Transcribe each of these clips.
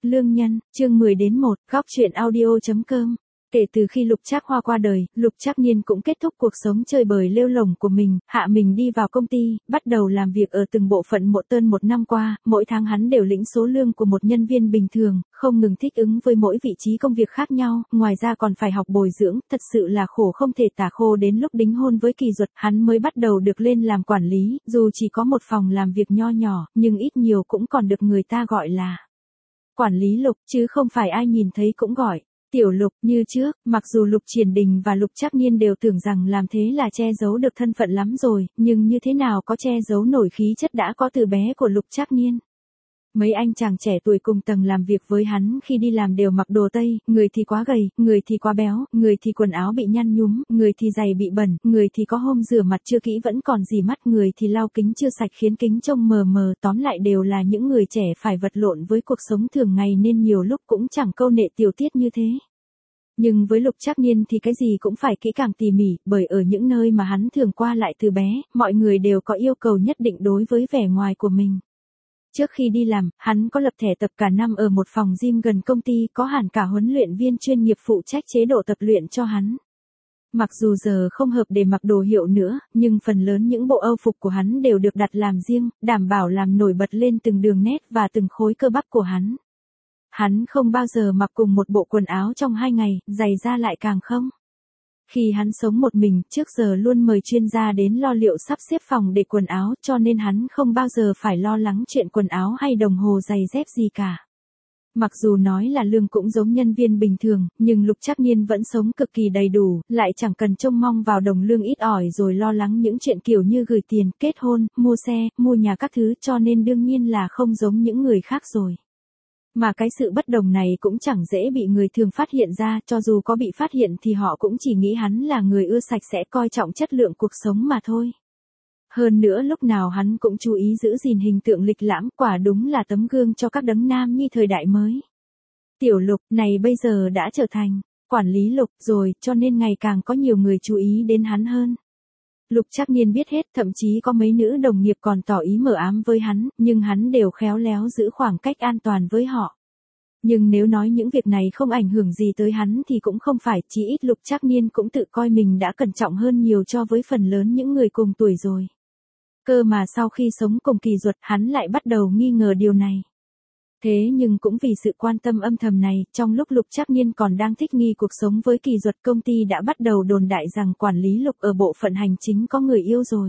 Lương Nhân, chương 10 đến 1, góc truyện audio.com. Kể từ khi Lục Trác Hoa qua đời, Lục Trác Niên cũng kết thúc cuộc sống chơi bời lêu lổng của mình, hạ mình đi vào công ty, bắt đầu làm việc ở từng bộ phận một năm qua, mỗi tháng hắn đều lĩnh số lương của một nhân viên bình thường, không ngừng thích ứng với mỗi vị trí công việc khác nhau, ngoài ra còn phải học bồi dưỡng, thật sự là khổ không thể tả. Khô đến lúc đính hôn với Kỳ Duật, hắn mới bắt đầu được lên làm quản lý, dù chỉ có một phòng làm việc nho nhỏ, nhưng ít nhiều cũng còn được người ta gọi là quản lý Lục, chứ không phải ai nhìn thấy cũng gọi Tiểu Lục như trước. Mặc dù Lục Triển Đình và Lục Trác Niên đều tưởng rằng làm thế là che giấu được thân phận lắm rồi, nhưng như thế nào có che giấu nổi khí chất đã có từ bé của Lục Trác Niên. Mấy anh chàng trẻ tuổi cùng tầng làm việc với hắn khi đi làm đều mặc đồ Tây, người thì quá gầy, người thì quá béo, người thì quần áo bị nhăn nhúm, người thì giày bị bẩn, người thì có hôm rửa mặt chưa kỹ vẫn còn rỉ mắt, người thì lau kính chưa sạch khiến kính trông mờ mờ, tóm lại đều là những người trẻ phải vật lộn với cuộc sống thường ngày nên nhiều lúc cũng chẳng câu nệ tiểu tiết như thế. Nhưng với Lục Trác Niên thì cái gì cũng phải kỹ càng tỉ mỉ, bởi ở những nơi mà hắn thường qua lại từ bé, mọi người đều có yêu cầu nhất định đối với vẻ ngoài của mình. Trước khi đi làm, hắn có lập thẻ tập cả năm ở một phòng gym gần công ty, có hẳn cả huấn luyện viên chuyên nghiệp phụ trách chế độ tập luyện cho hắn. Mặc dù giờ không hợp để mặc đồ hiệu nữa, nhưng phần lớn những bộ âu phục của hắn đều được đặt làm riêng, đảm bảo làm nổi bật lên từng đường nét và từng khối cơ bắp của hắn. Hắn không bao giờ mặc cùng một bộ quần áo trong 2 ngày, giày da lại càng không. Khi hắn sống một mình, trước giờ luôn mời chuyên gia đến lo liệu sắp xếp phòng để quần áo, cho nên hắn không bao giờ phải lo lắng chuyện quần áo hay đồng hồ giày dép gì cả. Mặc dù nói là lương cũng giống nhân viên bình thường, nhưng Lục Trác Niên vẫn sống cực kỳ đầy đủ, lại chẳng cần trông mong vào đồng lương ít ỏi rồi lo lắng những chuyện kiểu như gửi tiền, kết hôn, mua xe, mua nhà các thứ, cho nên đương nhiên là không giống những người khác rồi. Mà cái sự bất đồng này cũng chẳng dễ bị người thường phát hiện ra, cho dù có bị phát hiện thì họ cũng chỉ nghĩ hắn là người ưa sạch sẽ, coi trọng chất lượng cuộc sống mà thôi. Hơn nữa lúc nào hắn cũng chú ý giữ gìn hình tượng lịch lãm, quả đúng là tấm gương cho các đấng nam nhi thời đại mới. Tiểu Lục này bây giờ đã trở thành quản lý Lục rồi, cho nên ngày càng có nhiều người chú ý đến hắn hơn. Lục Trác Niên biết hết, thậm chí có mấy nữ đồng nghiệp còn tỏ ý mờ ám với hắn, nhưng hắn đều khéo léo giữ khoảng cách an toàn với họ. Nhưng nếu nói những việc này không ảnh hưởng gì tới hắn thì cũng không phải, chỉ ít Lục Trác Niên cũng tự coi mình đã cẩn trọng hơn nhiều so với phần lớn những người cùng tuổi rồi. Cơ mà sau khi sống cùng Kỳ Duật, hắn lại bắt đầu nghi ngờ điều này. Thế nhưng cũng vì sự quan tâm âm thầm này, trong lúc Lục Trác Niên còn đang thích nghi cuộc sống với Kỳ Duật, công ty đã bắt đầu đồn đại rằng quản lý Lục ở bộ phận hành chính có người yêu rồi.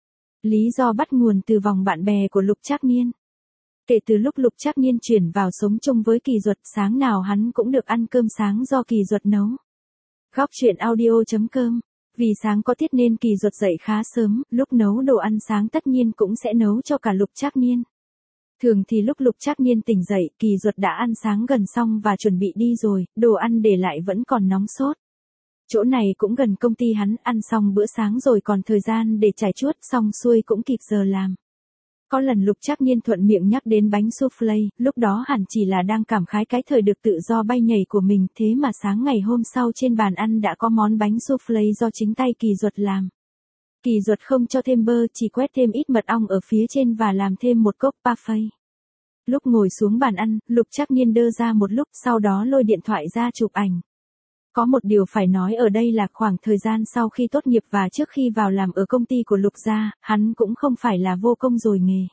Lý do bắt nguồn từ vòng bạn bè của Lục Trác Niên. Kể từ lúc Lục Trác Niên chuyển vào sống chung với Kỳ Duật, sáng nào hắn cũng được ăn cơm sáng do Kỳ Duật nấu. Góc truyện audio.com. Vì sáng có tiết nên Kỳ Duật dậy khá sớm, lúc nấu đồ ăn sáng tất nhiên cũng sẽ nấu cho cả Lục Trác Niên. Thường thì lúc Lục Trác Niên tỉnh dậy, Kỳ Duật đã ăn sáng gần xong và chuẩn bị đi rồi, đồ ăn để lại vẫn còn nóng sốt. Chỗ này cũng gần công ty hắn, ăn xong bữa sáng rồi còn thời gian để trải chuốt, xong xuôi cũng kịp giờ làm. Có lần Lục Trác Niên thuận miệng nhắc đến bánh soufflé, lúc đó hẳn chỉ là đang cảm khái cái thời được tự do bay nhảy của mình, thế mà sáng ngày hôm sau trên bàn ăn đã có món bánh soufflé do chính tay Kỳ Duật làm. Kỳ Duật không cho thêm bơ, chỉ quét thêm ít mật ong ở phía trên và làm thêm một cốc parfait. Lúc ngồi xuống bàn ăn, Lục Trác Niên đơ ra một lúc, sau đó lôi điện thoại ra chụp ảnh. Có một điều phải nói ở đây là khoảng thời gian sau khi tốt nghiệp và trước khi vào làm ở công ty của Lục gia, hắn cũng không phải là vô công rồi nghề.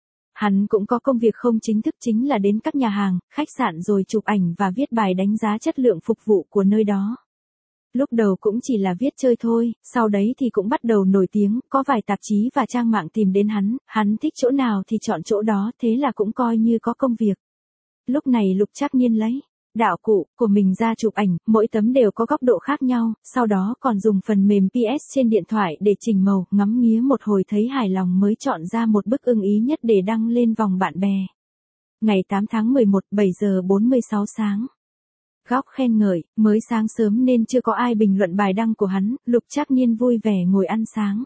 Hắn cũng có công việc không chính thức, chính là đến các nhà hàng, khách sạn rồi chụp ảnh và viết bài đánh giá chất lượng phục vụ của nơi đó. Lúc đầu cũng chỉ là viết chơi thôi, sau đấy thì cũng bắt đầu nổi tiếng, có vài tạp chí và trang mạng tìm đến hắn thích chỗ nào thì chọn chỗ đó, thế là cũng coi như có công việc. Lúc này Lục Trác Niên lấy đạo cụ của mình ra chụp ảnh, mỗi tấm đều có góc độ khác nhau, sau đó còn dùng phần mềm PS trên điện thoại để chỉnh màu, ngắm nghía một hồi thấy hài lòng mới chọn ra một bức ưng ý nhất để đăng lên vòng bạn bè. Ngày 8 tháng 11, 7 giờ 46 sáng. Góc khen ngợi, mới sáng sớm nên chưa có ai bình luận bài đăng của hắn, Lục Trác Niên vui vẻ ngồi ăn sáng.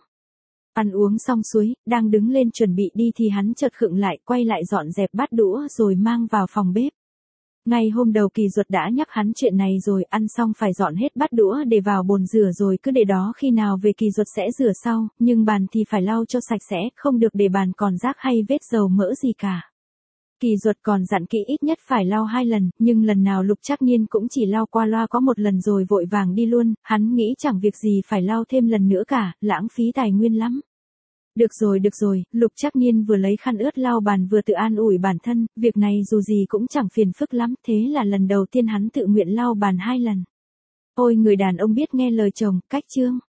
Ăn uống xong xuôi, đang đứng lên chuẩn bị đi thì hắn chợt khựng lại, quay lại dọn dẹp bát đũa rồi mang vào phòng bếp. Ngày hôm đầu Kỳ Duật đã nhắc hắn chuyện này rồi, ăn xong phải dọn hết bát đũa để vào bồn rửa rồi cứ để đó khi nào về Kỳ Duật sẽ rửa sau, nhưng bàn thì phải lau cho sạch sẽ, không được để bàn còn rác hay vết dầu mỡ gì cả. Kỳ Duật còn dặn kỹ ít nhất phải lau 2 lần, nhưng lần nào Lục Trác Nhiên cũng chỉ lau qua loa có một lần rồi vội vàng đi luôn, hắn nghĩ chẳng việc gì phải lau thêm lần nữa cả, lãng phí tài nguyên lắm. Được rồi, Lục Trác Nhiên vừa lấy khăn ướt lau bàn vừa tự an ủi bản thân, việc này dù gì cũng chẳng phiền phức lắm, thế là lần đầu tiên hắn tự nguyện lau bàn 2 lần. Ôi người đàn ông biết nghe lời chồng, cách chương.